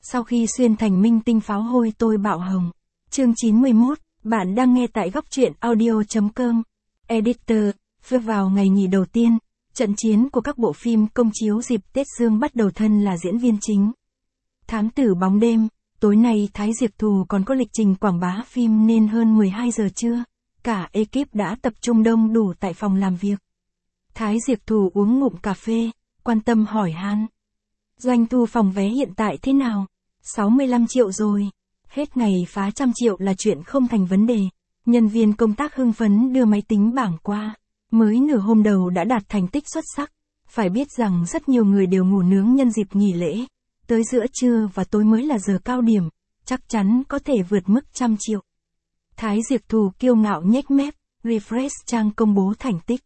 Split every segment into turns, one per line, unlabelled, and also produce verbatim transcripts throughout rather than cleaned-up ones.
Sau khi xuyên thành minh tinh pháo hôi tôi bạo hồng. Chương chín mươi mốt, bạn đang nghe tại góc truyện audio chấm com. Editor, vừa vào ngày nghỉ đầu tiên, trận chiến của các bộ phim công chiếu dịp Tết Dương bắt đầu thân là diễn viên chính. Thám tử bóng đêm, tối nay Thái Diệp Thù còn có lịch trình quảng bá phim nên hơn mười hai giờ trưa, cả ekip đã tập trung đông đủ tại phòng làm việc. Thái Diệp Thù uống ngụm cà phê, quan tâm hỏi han. Doanh thu phòng vé hiện tại thế nào? sáu mươi lăm triệu rồi. Hết ngày phá trăm triệu là chuyện không thành vấn đề. Nhân viên công tác hưng phấn đưa máy tính bảng qua. Mới nửa hôm đầu đã đạt thành tích xuất sắc. Phải biết rằng rất nhiều người đều ngủ nướng nhân dịp nghỉ lễ. Tới giữa trưa và tối mới là giờ cao điểm. Chắc chắn có thể vượt mức trăm triệu. Thái Diệp Thù kiêu ngạo nhếch mép, refresh trang công bố thành tích.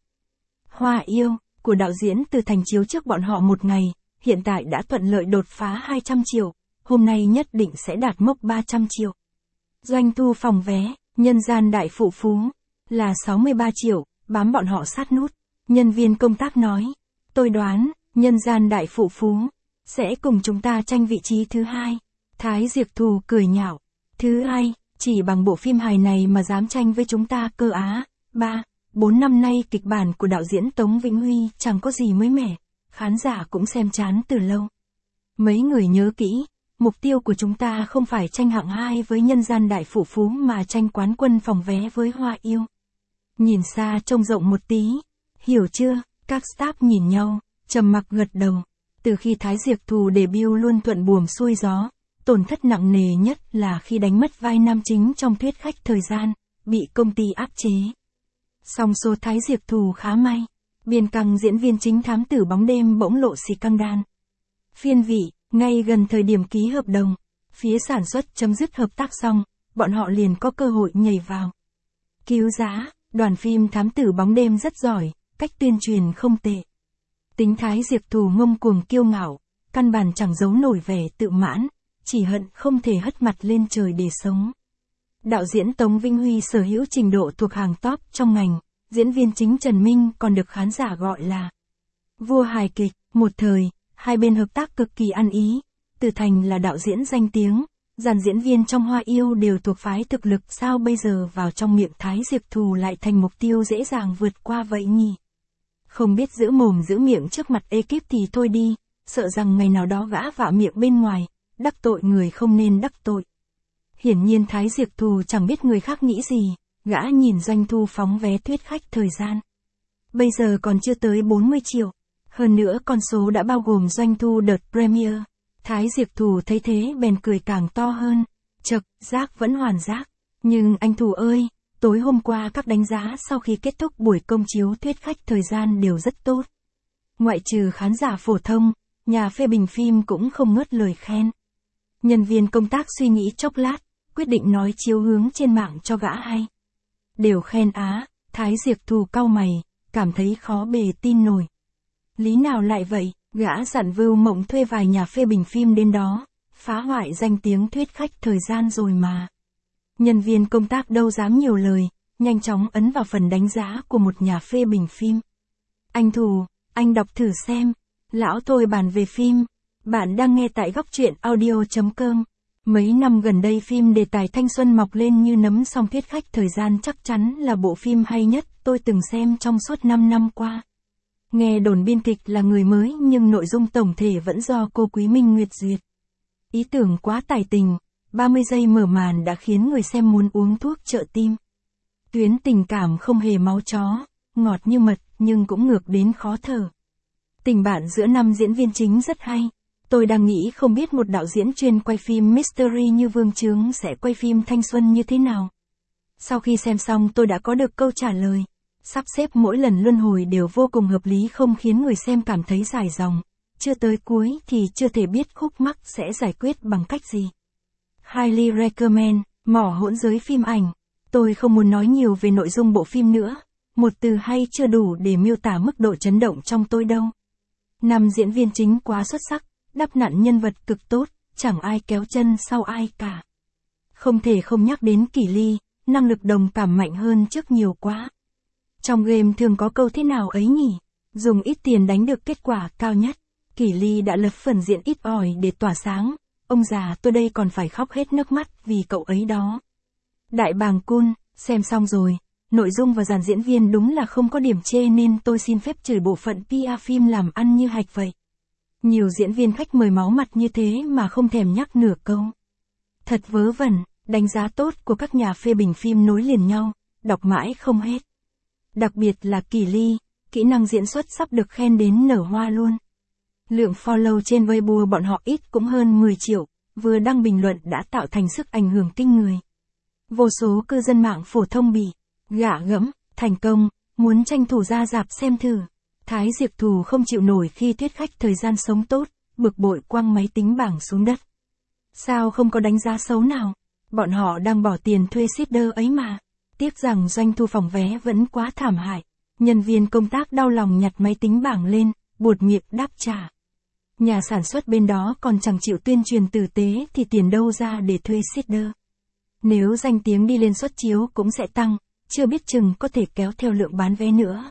Hoa yêu, của đạo diễn Từ Thành chiếu trước bọn họ một ngày, hiện tại đã thuận lợi đột phá hai trăm triệu, hôm nay nhất định sẽ đạt mốc ba trăm triệu. Doanh thu phòng vé, nhân gian đại phụ phú, là sáu mươi ba triệu, bám bọn họ sát nút. Nhân viên công tác nói, tôi đoán, nhân gian đại phụ phú, sẽ cùng chúng ta tranh vị trí thứ hai. Thái Diệp Thù cười nhạo, thứ hai, chỉ bằng bộ phim hài này mà dám tranh với chúng ta cơ á. Ba, bốn năm nay kịch bản của đạo diễn Tống Vĩnh Huy chẳng có gì mới mẻ, khán giả cũng xem chán từ lâu. Mấy người nhớ kỹ, mục tiêu của chúng ta không phải tranh hạng hai với nhân gian đại phụ phú mà tranh quán quân phòng vé với Hoa yêu. Nhìn xa trông rộng một tí, hiểu chưa? Các staff nhìn nhau, trầm mặc gật đầu. Từ khi Thái Diệp Thù debut luôn thuận buồm xuôi gió, tổn thất nặng nề nhất là khi đánh mất vai nam chính trong Thuyết Khách Thời Gian, bị công ty áp chế. Song số Thái Diệp Thù khá may, biên căng diễn viên chính Thám tử bóng đêm bỗng lộ xì căng đan. Phiên vị, ngay gần thời điểm ký hợp đồng, phía sản xuất chấm dứt hợp tác xong, bọn họ liền có cơ hội nhảy vào. Cứu giá, đoàn phim Thám tử bóng đêm rất giỏi, cách tuyên truyền không tệ. Tính Thái Diệp Thù ngông cuồng kiêu ngạo, căn bản chẳng giấu nổi vẻ tự mãn, chỉ hận không thể hất mặt lên trời để sống. Đạo diễn Tống Vĩnh Huy sở hữu trình độ thuộc hàng top trong ngành, diễn viên chính Trần Minh còn được khán giả gọi là vua hài kịch. Một thời, hai bên hợp tác cực kỳ ăn ý. Từ Thành là đạo diễn danh tiếng, dàn diễn viên trong Hoa yêu đều thuộc phái thực lực, sao bây giờ vào trong miệng Thái Diệp Thù lại thành mục tiêu dễ dàng vượt qua vậy nhỉ? Không biết giữ mồm giữ miệng trước mặt ekip thì thôi đi, sợ rằng ngày nào đó gã vạ miệng bên ngoài, đắc tội người không nên đắc tội. Hiển nhiên Thái Diệp Thù chẳng biết người khác nghĩ gì, gã nhìn doanh thu phóng vé Thuyết Khách Thời Gian. Bây giờ còn chưa tới bốn mươi triệu, hơn nữa con số đã bao gồm doanh thu đợt premiere. Thái Diệp Thù thấy thế bèn cười càng to hơn, chậc, giác vẫn hoàn giác. Nhưng anh Thù ơi, tối hôm qua các đánh giá sau khi kết thúc buổi công chiếu Thuyết Khách Thời Gian đều rất tốt. Ngoại trừ khán giả phổ thông, nhà phê bình phim cũng không ngớt lời khen. Nhân viên công tác suy nghĩ chốc lát, quyết định nói chiếu hướng trên mạng cho gã hay. Đều khen á. Thái Diệp Thù cau mày, cảm thấy khó bề tin nổi. Lý nào lại vậy? Gã dặn Vưu Mộng thuê vài nhà phê bình phim đến đó, phá hoại danh tiếng Thuyết Khách Thời Gian rồi mà. Nhân viên công tác đâu dám nhiều lời, nhanh chóng ấn vào phần đánh giá của một nhà phê bình phim. Anh Thù, anh đọc thử xem. Lão tôi bàn về phim. Bạn đang nghe tại góc truyện audio chấm com. Mấy năm gần đây phim đề tài thanh xuân mọc lên như nấm, song Thuyết Khách Thời Gian chắc chắn là bộ phim hay nhất tôi từng xem trong suốt năm năm qua. Nghe đồn biên kịch là người mới nhưng nội dung tổng thể vẫn do cô Quý Minh Nguyệt duyệt. Ý tưởng quá tài tình, ba mươi giây mở màn đã khiến người xem muốn uống thuốc trợ tim. Tuyến tình cảm không hề máu chó, ngọt như mật nhưng cũng ngược đến khó thở. Tình bạn giữa năm diễn viên chính rất hay. Tôi đang nghĩ không biết một đạo diễn chuyên quay phim mystery như Vương Chướng sẽ quay phim thanh xuân như thế nào. Sau khi xem xong tôi đã có được câu trả lời. Sắp xếp mỗi lần luân hồi đều vô cùng hợp lý, không khiến người xem cảm thấy dài dòng. Chưa tới cuối thì chưa thể biết khúc mắc sẽ giải quyết bằng cách gì. Highly recommend, mỏ hỗn giới phim ảnh. Tôi không muốn nói nhiều về nội dung bộ phim nữa. Một từ hay chưa đủ để miêu tả mức độ chấn động trong tôi đâu. Năm diễn viên chính quá xuất sắc, đắp nặn nhân vật cực tốt, chẳng ai kéo chân sau ai cả. Không thể không nhắc đến Kỷ Ly, năng lực đồng cảm mạnh hơn trước nhiều quá. Trong game thường có câu thế nào ấy nhỉ? Dùng ít tiền đánh được kết quả cao nhất. Kỷ Ly đã lấp phần diễn ít ỏi để tỏa sáng. ông già tôi đây còn phải khóc hết nước mắt vì cậu ấy đó. Đại bàng Kun, xem xong rồi, nội dung và dàn diễn viên đúng là không có điểm chê nên tôi xin phép chửi bộ phận pê e phim làm ăn như hạch vậy. Nhiều diễn viên khách mời máu mặt như thế mà không thèm nhắc nửa câu. Thật vớ vẩn, đánh giá tốt của các nhà phê bình phim nối liền nhau, đọc mãi không hết. Đặc biệt là Kỳ Ly, kỹ năng diễn xuất sắp được khen đến nở hoa luôn. Lượng follow trên Weibo bọn họ ít cũng hơn mười triệu, vừa đăng bình luận đã tạo thành sức ảnh hưởng kinh người. Vô số cư dân mạng phổ thông bị gạ gẫm, thành công, muốn tranh thủ ra rạp xem thử. Thái Diệp Thù không chịu nổi khi thuyết khách thời gian sống tốt, bực bội quăng máy tính bảng xuống đất. Sao không có đánh giá xấu nào? Bọn họ đang bỏ tiền thuê seeder ấy mà. Tiếc rằng doanh thu phòng vé vẫn quá thảm hại. Nhân viên công tác đau lòng nhặt máy tính bảng lên, buột miệng đáp trả. Nhà sản xuất bên đó còn chẳng chịu tuyên truyền tử tế thì tiền đâu ra để thuê seeder. Nếu danh tiếng đi lên suất chiếu cũng sẽ tăng, chưa biết chừng có thể kéo theo lượng bán vé nữa.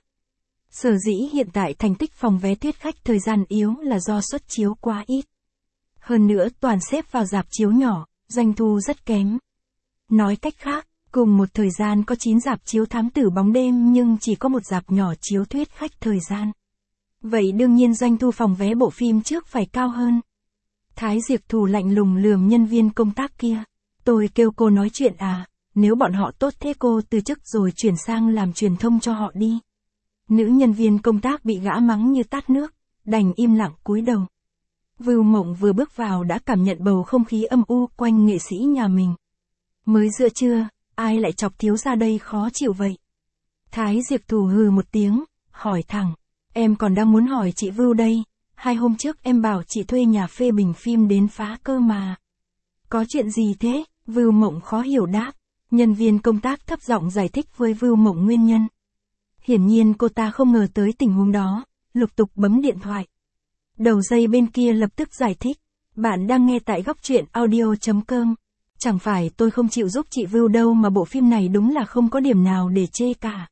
Sở dĩ hiện tại thành tích phòng vé thuyết khách thời gian yếu là do suất chiếu quá ít. Hơn nữa toàn xếp vào rạp chiếu nhỏ, doanh thu rất kém. Nói cách khác, cùng một thời gian có chín rạp chiếu thám tử bóng đêm nhưng chỉ có một rạp nhỏ chiếu thuyết khách thời gian. Vậy đương nhiên doanh thu phòng vé bộ phim trước phải cao hơn. Thái Diệp Thù lạnh lùng lườm nhân viên công tác kia. Tôi kêu cô nói chuyện à, nếu bọn họ tốt thế cô từ chức rồi chuyển sang làm truyền thông cho họ đi. Nữ nhân viên công tác bị gã mắng như tát nước, đành im lặng cúi đầu. Vưu Mộng vừa bước vào đã cảm nhận bầu không khí âm u quanh nghệ sĩ nhà mình. Mới giữa trưa, ai lại chọc thiếu ra đây khó chịu vậy? Thái Diệp Thù hừ một tiếng, hỏi thẳng. Em còn đang muốn hỏi chị Vưu đây, hai hôm trước em bảo chị thuê nhà phê bình phim đến phá cơ mà. Có chuyện gì thế? Vưu Mộng khó hiểu đáp. Nhân viên công tác thấp giọng giải thích với Vưu Mộng nguyên nhân. Hiển nhiên cô ta không ngờ tới tình huống đó, lục tục bấm điện thoại. Đầu dây bên kia lập tức giải thích. Bạn đang nghe tại góc truyện audio chấm com. Chẳng phải tôi không chịu giúp chị Vưu đâu mà bộ phim này đúng là không có điểm nào để chê cả.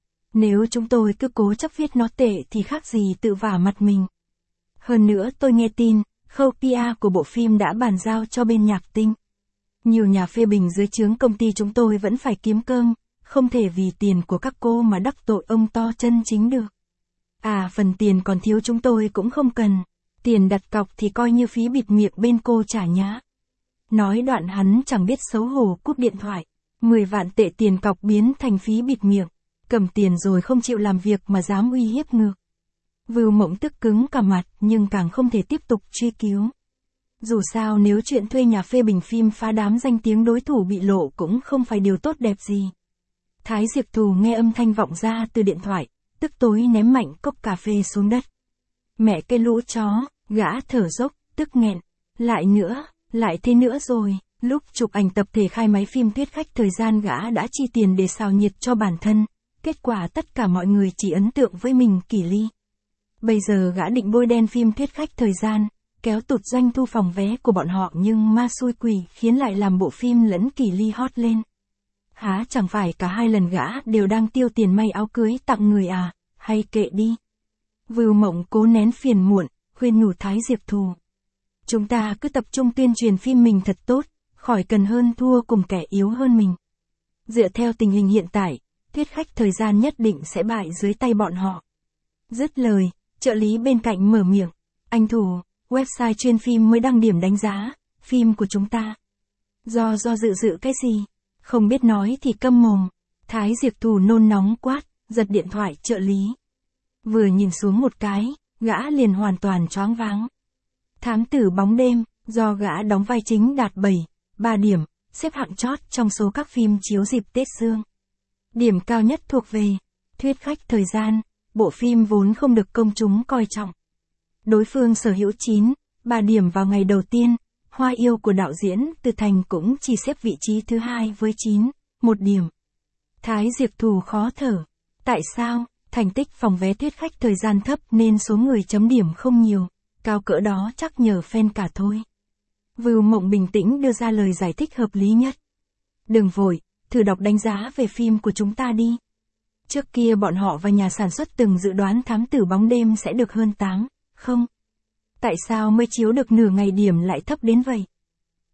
Nếu chúng tôi cứ cố chấp viết nó tệ thì khác gì tự vả mặt mình. Hơn nữa tôi nghe tin, khâu pê e của bộ phim đã bàn giao cho bên Nhạc Tinh. Nhiều nhà phê bình dưới trướng công ty chúng tôi vẫn phải kiếm cơm, không thể vì tiền của các cô mà đắc tội ông to chân chính được. À phần tiền còn thiếu chúng tôi cũng không cần, tiền đặt cọc thì coi như phí bịt miệng bên cô trả nhá. Nói đoạn hắn chẳng biết xấu hổ cúp điện thoại, mười vạn tệ tiền cọc biến thành phí bịt miệng, cầm tiền rồi không chịu làm việc mà dám uy hiếp ngược. Vưu Mộng tức cứng cả mặt nhưng càng không thể tiếp tục truy cứu. Dù sao nếu chuyện thuê nhà phê bình phim phá đám danh tiếng đối thủ bị lộ cũng không phải điều tốt đẹp gì. Thái Diệp Thù nghe âm thanh vọng ra từ điện thoại, tức tối ném mạnh cốc cà phê xuống đất. Mẹ cái lũ chó, gã thở dốc, tức nghẹn. Lại nữa, lại thế nữa rồi, lúc chụp ảnh tập thể khai máy phim thuyết khách thời gian gã đã chi tiền để xào nhiệt cho bản thân. Kết quả tất cả mọi người chỉ ấn tượng với mình Kỳ Ly. Bây giờ gã định bôi đen phim thuyết khách thời gian, kéo tụt doanh thu phòng vé của bọn họ nhưng ma xui quỷ khiến lại làm bộ phim lẫn Kỳ Ly hot lên. Há chẳng phải cả hai lần gã đều đang tiêu tiền may áo cưới tặng người à, hay kệ đi. Vưu Mộng cố nén phiền muộn, khuyên nhủ Thái Diệp Thù. Chúng ta cứ tập trung tuyên truyền phim mình thật tốt, khỏi cần hơn thua cùng kẻ yếu hơn mình. Dựa theo tình hình hiện tại, thuyết khách thời gian nhất định sẽ bại dưới tay bọn họ. Dứt lời, trợ lý bên cạnh mở miệng. Anh Thù, website chuyên phim mới đăng điểm đánh giá, phim của chúng ta. Do do dự dự cái gì? Không biết nói thì câm mồm. Thái Diệp Thù nôn nóng quát, giật điện thoại trợ lý. Vừa nhìn xuống một cái, gã liền hoàn toàn choáng váng. Thám tử bóng đêm, do gã đóng vai chính đạt bảy, ba điểm, xếp hạng chót trong số các phim chiếu dịp Tết Dương. Điểm cao nhất thuộc về thuyết khách thời gian, bộ phim vốn không được công chúng coi trọng. Đối phương sở hữu chín, ba điểm vào ngày đầu tiên, Hoa yêu của đạo diễn Từ Thành cũng chỉ xếp vị trí thứ hai với chín, một điểm. Thái Diệp Thù khó thở. Tại sao? Thành tích phòng vé thuyết khách thời gian thấp nên số người chấm điểm không nhiều, cao cỡ đó chắc nhờ fan cả thôi. Vưu Mộng bình tĩnh đưa ra lời giải thích hợp lý nhất. Đừng vội, thử đọc đánh giá về phim của chúng ta đi. Trước kia bọn họ và nhà sản xuất từng dự đoán Thám tử bóng đêm sẽ được hơn tám, không? Tại sao mới chiếu được nửa ngày điểm lại thấp đến vậy?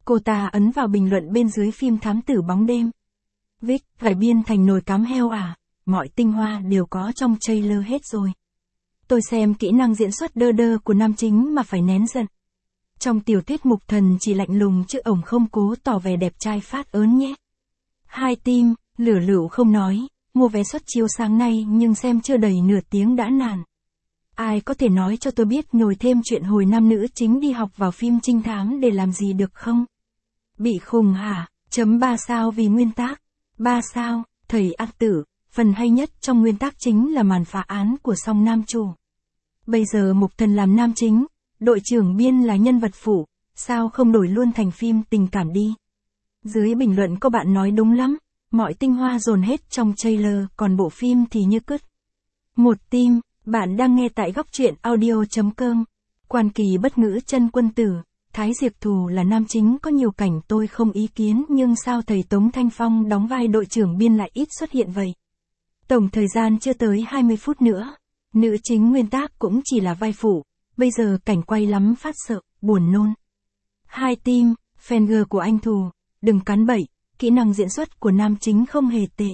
Cô ta ấn vào bình luận bên dưới phim Thám Tử Bóng Đêm. Vic, cải biên thành nồi cám heo à? Mọi tinh hoa đều có trong trailer hết rồi. Tôi xem kỹ năng diễn xuất đơ đơ của nam chính mà phải nén giận. Trong tiểu thuyết Mục Thần chỉ lạnh lùng chứ ổng không cố tỏ vẻ đẹp trai phát ớn nhé. Hai team, lửa lựu không nói, mua vé suất chiếu sáng nay nhưng xem chưa đầy nửa tiếng đã nản. Ai có thể nói cho tôi biết nhồi thêm chuyện hồi nam nữ chính đi học vào phim trinh thám để làm gì được không? Bị khùng hả? Chấm ba sao vì nguyên tác. Ba sao, thầy ác tử, phần hay nhất trong nguyên tác chính là màn phá án của song nam chủ. Bây giờ Mục Thần làm nam chính, đội trưởng Biên là nhân vật phụ, sao không đổi luôn thành phim tình cảm đi? Dưới bình luận có bạn nói đúng lắm, mọi tinh hoa dồn hết trong trailer, còn bộ phim thì như cứt. Một team, bạn đang nghe tại góc truyện audio chấm com. Quan Kỳ bất ngữ chân quân tử, Thái Diệp Thù là nam chính có nhiều cảnh tôi không ý kiến nhưng sao thầy Tống Thanh Phong đóng vai đội trưởng Biên lại ít xuất hiện vậy? Tổng thời gian chưa tới hai mươi phút nữa, nữ chính nguyên tác cũng chỉ là vai phụ, bây giờ cảnh quay lắm phát sợ, buồn nôn. Hai team, fan girl của anh Thù, đừng cắn bậy, kỹ năng diễn xuất của nam chính không hề tệ.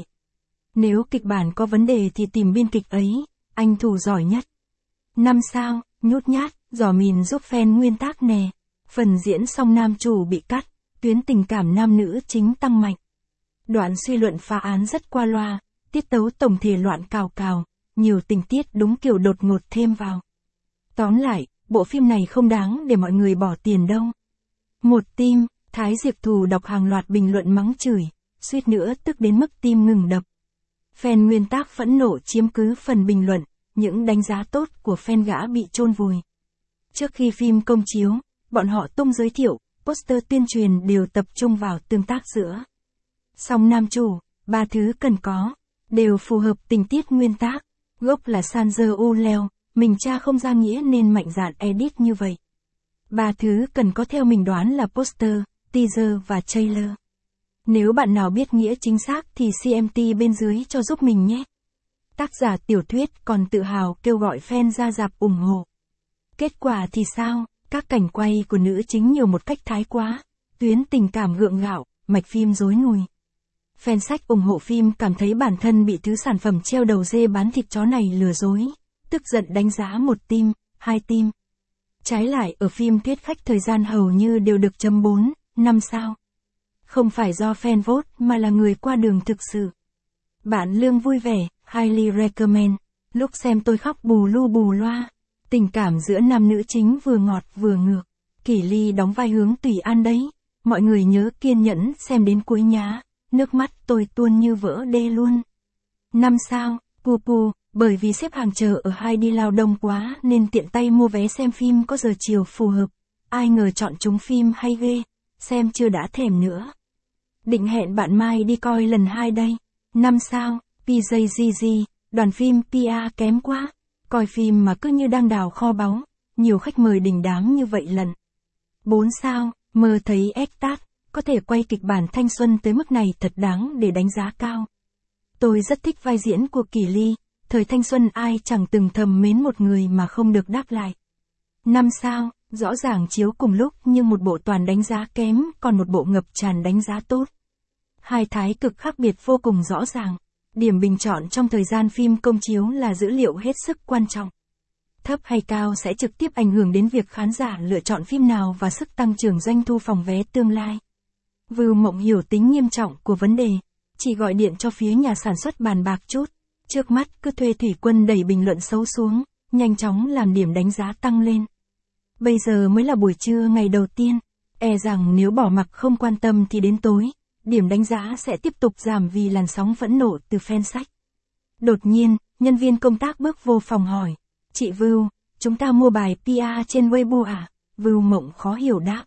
Nếu kịch bản có vấn đề thì tìm biên kịch ấy, anh Thù giỏi nhất. Năm sao, nhút nhát, giỏ mìn giúp fan nguyên tác nè. Phần diễn xong nam chủ bị cắt, tuyến tình cảm nam nữ chính tăng mạnh. Đoạn suy luận phá án rất qua loa, tiết tấu tổng thể loạn cào cào, nhiều tình tiết đúng kiểu đột ngột thêm vào. Tóm lại, bộ phim này không đáng để mọi người bỏ tiền đâu. Một team, Thái Diệp Thù đọc hàng loạt bình luận mắng chửi, suýt nữa tức đến mức tim ngừng đập. Fan nguyên tác phẫn nộ chiếm cứ phần bình luận, những đánh giá tốt của fan gã bị chôn vùi. Trước khi phim công chiếu, bọn họ tung giới thiệu, poster tuyên truyền đều tập trung vào tương tác giữa song nam chủ, ba thứ cần có, đều phù hợp tình tiết nguyên tác, gốc là Sanzer U Leo, mình tra không ra nghĩa nên mạnh dạn edit như vậy. Ba thứ cần có theo mình đoán là poster, teaser và trailer. Nếu bạn nào biết nghĩa chính xác thì xê em tê bên dưới cho giúp mình nhé. Tác giả tiểu thuyết còn tự hào kêu gọi fan ra rạp ủng hộ. Kết quả thì sao? Các cảnh quay của nữ chính nhiều một cách thái quá, tuyến tình cảm gượng gạo, mạch phim rối nùi. Fan sách ủng hộ phim cảm thấy bản thân bị thứ sản phẩm treo đầu dê bán thịt chó này lừa dối, tức giận đánh giá một team, hai team. Trái lại ở phim thuyết khách thời gian hầu như đều được chấm bốn, năm sao. Không phải do fan vote mà là người qua đường thực sự. Bạn Lương vui vẻ, highly recommend. Lúc xem tôi khóc bù lu bù loa. Tình cảm giữa nam nữ chính vừa ngọt vừa ngược. Kỷ Ly đóng vai Hướng Tùy An đấy. Mọi người nhớ kiên nhẫn xem đến cuối nhá. Nước mắt tôi tuôn như vỡ đê luôn. Năm sao, pu pu, bởi vì xếp hàng chờ ở hai đi lao đông quá nên tiện tay mua vé xem phim có giờ chiều phù hợp. Ai ngờ chọn trúng phim hay ghê, xem chưa đã thèm nữa. Định hẹn bạn mai đi coi lần hai đây. Năm sao, pê gi giê giê, đoàn phim pê e kém quá. Coi phim mà cứ như đang đào kho báu, nhiều khách mời đình đám như vậy lần. Bốn sao, mơ thấy Ectat, có thể quay kịch bản thanh xuân tới mức này thật đáng để đánh giá cao. Tôi rất thích vai diễn của Kỷ Ly, thời thanh xuân ai chẳng từng thầm mến một người mà không được đáp lại. Năm sao, rõ ràng chiếu cùng lúc nhưng một bộ toàn đánh giá kém, còn một bộ ngập tràn đánh giá tốt. Hai thái cực khác biệt vô cùng rõ ràng. Điểm bình chọn trong thời gian phim công chiếu là dữ liệu hết sức quan trọng. Thấp hay cao sẽ trực tiếp ảnh hưởng đến việc khán giả lựa chọn phim nào và sức tăng trưởng doanh thu phòng vé tương lai. Vưu Mộng hiểu tính nghiêm trọng của vấn đề, chỉ gọi điện cho phía nhà sản xuất bàn bạc chút. Trước mắt cứ thuê thủy quân đẩy bình luận xấu xuống, nhanh chóng làm điểm đánh giá tăng lên. Bây giờ mới là buổi trưa ngày đầu tiên, e rằng nếu bỏ mặc không quan tâm thì đến tối, điểm đánh giá sẽ tiếp tục giảm vì làn sóng phẫn nộ từ fan sách. Đột nhiên, nhân viên công tác bước vô phòng hỏi, chị Vưu, chúng ta mua bài pê e trên Weibo à? Vưu Mộng khó hiểu đáp.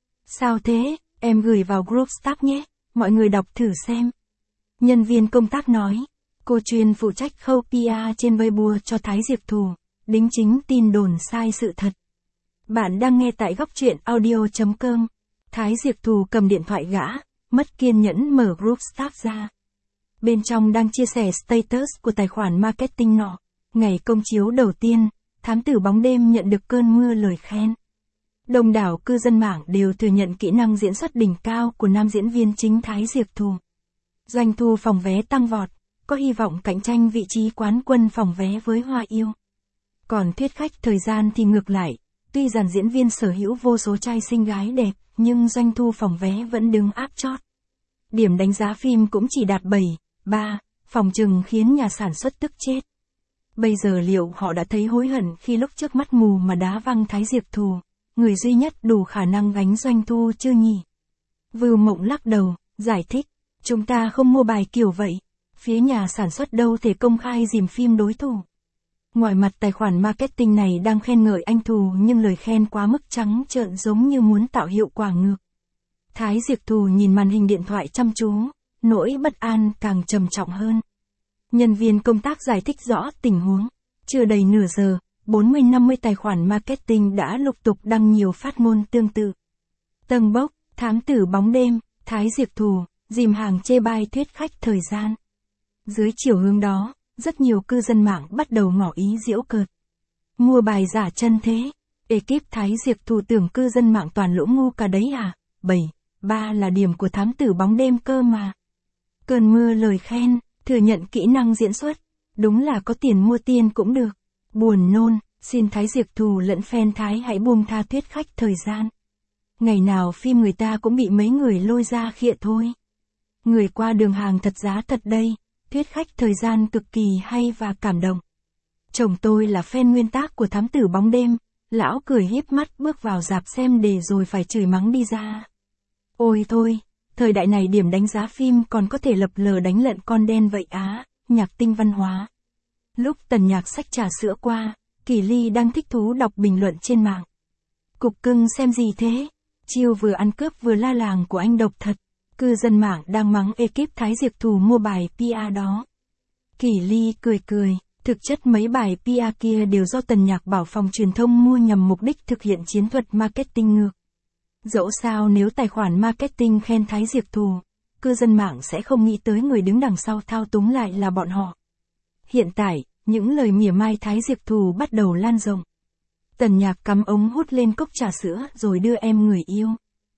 Sao thế, em gửi vào group staff nhé, mọi người đọc thử xem. Nhân viên công tác nói, cô chuyên phụ trách khâu pê e trên Weibo cho Thái Diệp Thù, đính chính tin đồn sai sự thật. Bạn đang nghe tại góc truyện audio chấm com. Thái Diệp Thù cầm điện thoại gã, mất kiên nhẫn mở group staff ra. Bên trong đang chia sẻ status của tài khoản marketing nọ. Ngày công chiếu đầu tiên, Thám Tử Bóng Đêm nhận được cơn mưa lời khen. Đông đảo cư dân mạng đều thừa nhận kỹ năng diễn xuất đỉnh cao của nam diễn viên chính Thái Diệc Thù. Doanh thu phòng vé tăng vọt, có hy vọng cạnh tranh vị trí quán quân phòng vé với Hoa Yêu. Còn Thuyết Khách Thời Gian thì ngược lại, tuy dàn diễn viên sở hữu vô số trai xinh gái đẹp, nhưng doanh thu phòng vé vẫn đứng áp chót. Điểm đánh giá phim cũng chỉ đạt bảy, ba, phòng trừng khiến nhà sản xuất tức chết. Bây giờ liệu họ đã thấy hối hận khi lúc trước mắt mù mà đá văng Thái Diệc Thù, người duy nhất đủ khả năng gánh doanh thu chưa nhỉ? Vưu Mộng lắc đầu, giải thích, chúng ta không mua bài kiểu vậy, phía nhà sản xuất đâu thể công khai dìm phim đối thủ. Ngoài mặt tài khoản marketing này đang khen ngợi anh Thù nhưng lời khen quá mức trắng trợn giống như muốn tạo hiệu quả ngược. Thái Diệc Thù nhìn màn hình điện thoại chăm chú, nỗi bất an càng trầm trọng hơn. Nhân viên công tác giải thích rõ tình huống. Chưa đầy nửa giờ, bốn mươi năm mươi tài khoản marketing đã lục tục đăng nhiều phát ngôn tương tự. Tâng bốc, thám tử bóng đêm, Thái Diệc Thù, dìm hàng chê bai Thuyết Khách Thời Gian. Dưới chiều hướng đó, rất nhiều cư dân mạng bắt đầu ngỏ ý giễu cợt. Mua bài giả chân thế. Ekip Thái Diệc Thù tưởng cư dân mạng toàn lỗ ngu cả đấy à? bảy, ba là điểm của thám tử bóng đêm cơ mà. Cơn mưa lời khen, thừa nhận kỹ năng diễn xuất. Đúng là có tiền mua tiên cũng được. Buồn nôn, xin Thái Diệc Thù lẫn fan Thái hãy buông tha Thuyết Khách Thời Gian. Ngày nào phim người ta cũng bị mấy người lôi ra khịa thôi. Người qua đường hàng thật giá thật đây. Thuyết Khách Thời Gian cực kỳ hay và cảm động. Chồng tôi là fan nguyên tác của thám tử bóng đêm, lão cười híp mắt bước vào rạp xem để rồi phải chửi mắng đi ra. Ôi thôi, thời đại này điểm đánh giá phim còn có thể lập lờ đánh lận con đen vậy á, Nhạc Tinh Văn Hóa. Lúc Tần Nhạc xách trà sữa qua, Kỳ Ly đang thích thú đọc bình luận trên mạng. Cục cưng xem gì thế? Chiêu vừa ăn cướp vừa la làng của anh độc thật. Cư dân mạng đang mắng ekip Thái Diệc Thù mua bài pê e đó. Kỳ Ly cười cười, thực chất mấy bài pê e kia đều do Tần Nhạc bảo phòng truyền thông mua nhằm mục đích thực hiện chiến thuật marketing ngược. Dẫu sao nếu tài khoản marketing khen Thái Diệc Thù, cư dân mạng sẽ không nghĩ tới người đứng đằng sau thao túng lại là bọn họ. Hiện tại, những lời mỉa mai Thái Diệc Thù bắt đầu lan rộng. Tần Nhạc cắm ống hút lên cốc trà sữa rồi đưa em người yêu.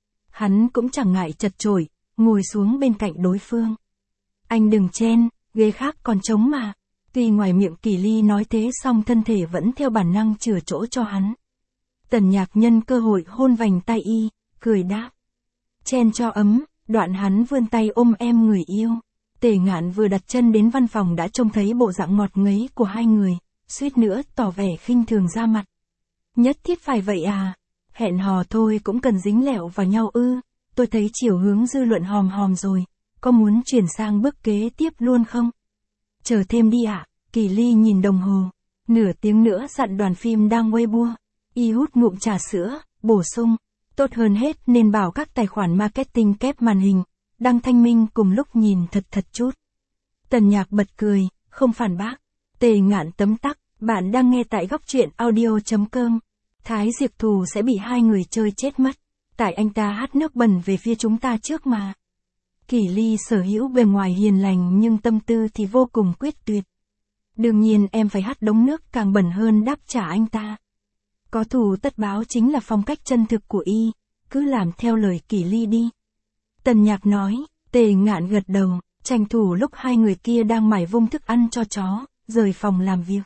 Hắn cũng chẳng ngại chật chội, ngồi xuống bên cạnh đối phương. Anh đừng chen, ghế khác còn trống mà. Tuy ngoài miệng Kỳ Ly nói thế song thân thể vẫn theo bản năng chừa chỗ cho hắn. Tần Nhạc nhân cơ hội hôn vành tay y, cười đáp. Chen cho ấm, đoạn hắn vươn tay ôm em người yêu. Tề Ngạn vừa đặt chân đến văn phòng đã trông thấy bộ dạng ngọt ngấy của hai người, suýt nữa tỏ vẻ khinh thường ra mặt. Nhất thiết phải vậy à? Hẹn hò thôi cũng cần dính lẹo vào nhau ư? Tôi thấy chiều hướng dư luận hòm hòm rồi, có muốn chuyển sang bước kế tiếp luôn không? Chờ thêm đi ạ. À? Kỳ Ly nhìn đồng hồ, nửa tiếng nữa dặn đoàn phim đang Weibo. Y hút ngụm trà sữa, bổ sung, tốt hơn hết nên bảo các tài khoản marketing kép màn hình, đăng thanh minh cùng lúc nhìn thật thật chút. Tần Nhạc bật cười, không phản bác. Tề Ngạn tấm tắc, bạn đang nghe tại góc truyện audio chấm com. Thái Diệc Thù sẽ bị hai người chơi chết mất. Tại anh ta hát nước bẩn về phía chúng ta trước mà. Kỳ Ly sở hữu bề ngoài hiền lành nhưng tâm tư thì vô cùng quyết tuyệt. Đương nhiên em phải hát đống nước càng bẩn hơn đáp trả anh ta. Có thù tất báo chính là phong cách chân thực của y, cứ làm theo lời Kỳ Ly đi. Tần Nhạc nói, Tề Ngạn gật đầu, tranh thủ lúc hai người kia đang mải vung thức ăn cho chó, rời phòng làm việc.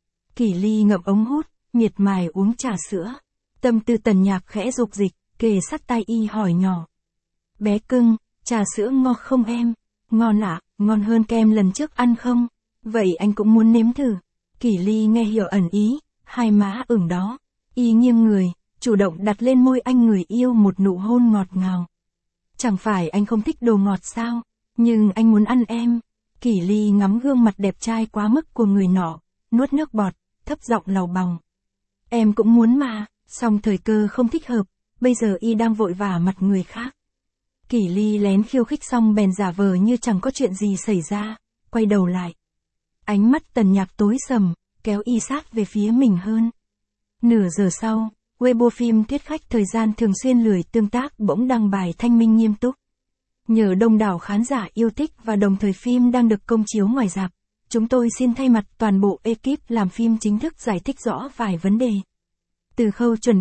Kỳ Ly ngậm ống hút, miệt mài uống trà sữa. Tâm tư Tần Nhạc khẽ dục dịch, kề sát tai y hỏi nhỏ. Bé cưng, trà sữa ngon không em? Ngon ạ, à, ngon hơn kem lần trước ăn không? Vậy anh cũng muốn nếm thử. Kỳ Ly nghe hiểu ẩn ý, hai má ửng đó. Y nghiêng người, chủ động đặt lên môi anh người yêu một nụ hôn ngọt ngào. Chẳng phải anh không thích đồ ngọt sao? Nhưng anh muốn ăn em. Kỳ Ly ngắm gương mặt đẹp trai quá mức của người nọ, nuốt nước bọt, thấp giọng lầu bòng. Em cũng muốn mà, song thời cơ không thích hợp, bây giờ y đang vội vả mặt người khác. Kỳ Ly lén khiêu khích xong bèn giả vờ như chẳng có chuyện gì xảy ra, quay đầu lại. Ánh mắt Tần Nhạc tối sầm, kéo y sát về phía mình hơn. Nửa giờ sau, Weibo phim Thuyết Khách Thời Gian thường xuyên lười tương tác bỗng đăng bài thanh minh nghiêm túc. Nhờ đông đảo khán giả yêu thích và đồng thời phim đang được công chiếu ngoài rạp, chúng tôi xin thay mặt toàn bộ ekip làm phim chính thức giải thích rõ vài vấn đề. Từ khâu chuẩn bị,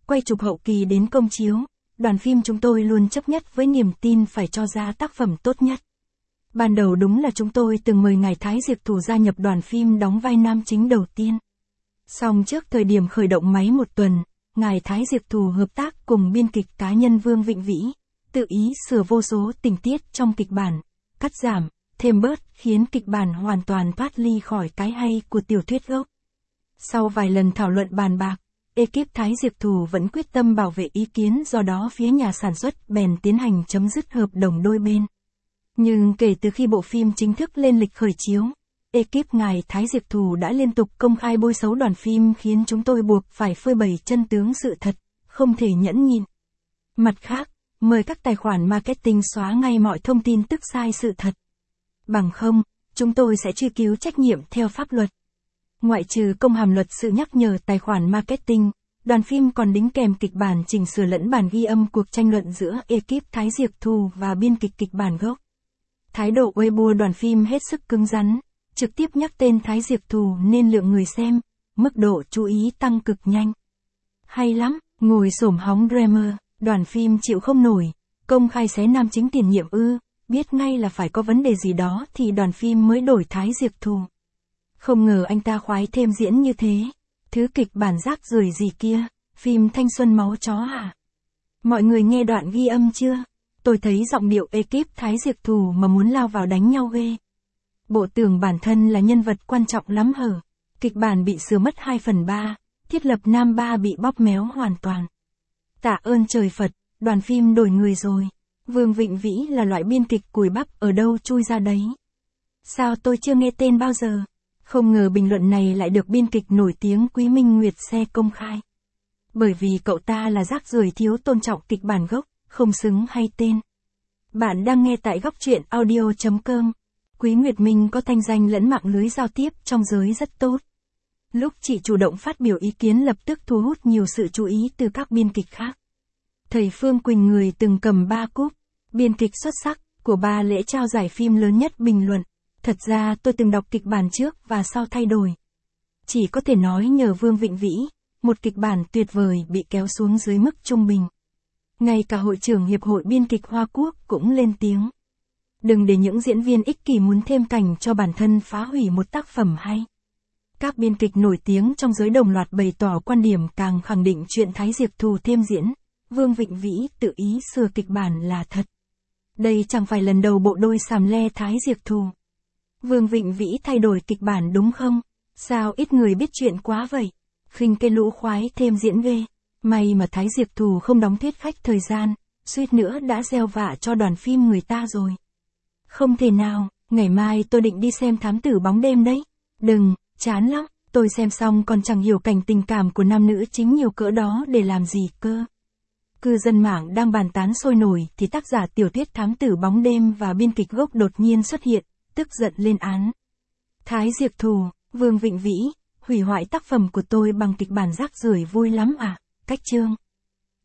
quay chụp hậu kỳ đến công chiếu, đoàn phim chúng tôi luôn chấp nhất với niềm tin phải cho ra tác phẩm tốt nhất. Ban đầu đúng là chúng tôi từng mời ngài Thái Diệp Thù gia nhập đoàn phim đóng vai nam chính đầu tiên. Song trước thời điểm khởi động máy một tuần, ngài Thái Diệp Thù hợp tác cùng biên kịch cá nhân Vương Vịnh Vĩ, tự ý sửa vô số tình tiết trong kịch bản, cắt giảm, thêm bớt khiến kịch bản hoàn toàn thoát ly khỏi cái hay của tiểu thuyết gốc. Sau vài lần thảo luận bàn bạc, ekip Thái Diệp Thù vẫn quyết tâm bảo vệ ý kiến, do đó phía nhà sản xuất bèn tiến hành chấm dứt hợp đồng đôi bên. Nhưng kể từ khi bộ phim chính thức lên lịch khởi chiếu, ekip ngài Thái Diệp Thù đã liên tục công khai bôi xấu đoàn phim khiến chúng tôi buộc phải phơi bày chân tướng sự thật, không thể nhẫn nhịn. Mặt khác, mời các tài khoản marketing xóa ngay mọi thông tin tức sai sự thật. Bằng không, chúng tôi sẽ truy cứu trách nhiệm theo pháp luật. Ngoại trừ công hàm luật sự nhắc nhở tài khoản marketing, đoàn phim còn đính kèm kịch bản chỉnh sửa lẫn bản ghi âm cuộc tranh luận giữa ekip Thái Diệp Thù và biên kịch kịch bản gốc. Thái độ Weibo đoàn phim hết sức cứng rắn, trực tiếp nhắc tên Thái Diệp Thù nên lượng người xem, mức độ chú ý tăng cực nhanh. Hay lắm, ngồi xổm hóng drama, đoàn phim chịu không nổi, công khai xé nam chính tiền nhiệm ư, biết ngay là phải có vấn đề gì đó thì đoàn phim mới đổi Thái Diệp Thù. Không ngờ anh ta khoái thêm diễn như thế, thứ kịch bản rác rưởi gì kia, phim thanh xuân máu chó hả? Mọi người nghe đoạn ghi âm chưa? Tôi thấy giọng điệu ekip Thái Diệp Thù mà muốn lao vào đánh nhau ghê. Bộ tưởng bản thân là nhân vật quan trọng lắm hở, kịch bản bị sửa mất hai phần ba, thiết lập nam ba bị bóp méo hoàn toàn. Tạ ơn trời Phật, đoàn phim đổi người rồi. Vương Vịnh Vĩ là loại biên kịch cùi bắp ở đâu chui ra đấy. Sao tôi chưa nghe tên bao giờ? Không ngờ bình luận này lại được biên kịch nổi tiếng Quý Minh Nguyệt xe công khai. Bởi vì cậu ta là rác rưởi thiếu tôn trọng kịch bản gốc, không xứng hay tên. Bạn đang nghe tại góc truyện audio chấm com. Quý Nguyệt Minh có thanh danh lẫn mạng lưới giao tiếp trong giới rất tốt. Lúc chị chủ động phát biểu ý kiến lập tức thu hút nhiều sự chú ý từ các biên kịch khác. Thầy Phương Quỳnh người từng cầm ba cúp biên kịch xuất sắc của ba lễ trao giải phim lớn nhất bình luận. Thật ra tôi từng đọc kịch bản trước và sau thay đổi. Chỉ có thể nói nhờ Vương Vịnh Vĩ, một kịch bản tuyệt vời bị kéo xuống dưới mức trung bình. Ngay cả hội trưởng Hiệp hội Biên kịch Hoa Quốc cũng lên tiếng. Đừng để những diễn viên ích kỷ muốn thêm cảnh cho bản thân phá hủy một tác phẩm hay. Các biên kịch nổi tiếng trong giới đồng loạt bày tỏ quan điểm càng khẳng định chuyện Thái Diệp Thù thêm diễn, Vương Vịnh Vĩ tự ý sửa kịch bản là thật. Đây chẳng phải lần đầu bộ đôi xàm le Thái Diệp Thù. Vương Vịnh Vĩ thay đổi kịch bản đúng không? Sao ít người biết chuyện quá vậy? Khinh cái lũ khoái thêm diễn ghê. May mà Thái Diệp Thù không đóng thuyết khách thời gian, suýt nữa đã gieo vạ cho đoàn phim người ta rồi. Không thể nào, ngày mai tôi định đi xem Thám Tử Bóng Đêm đấy. Đừng, chán lắm, tôi xem xong còn chẳng hiểu cảnh tình cảm của nam nữ chính nhiều cỡ đó để làm gì cơ. Cư dân mạng đang bàn tán sôi nổi thì tác giả tiểu thuyết Thám Tử Bóng Đêm và biên kịch gốc đột nhiên xuất hiện, tức giận lên án. Thái Diệp Thù, Vương Vịnh Vĩ, hủy hoại tác phẩm của tôi bằng kịch bản rác rưởi vui lắm à? Cách chương.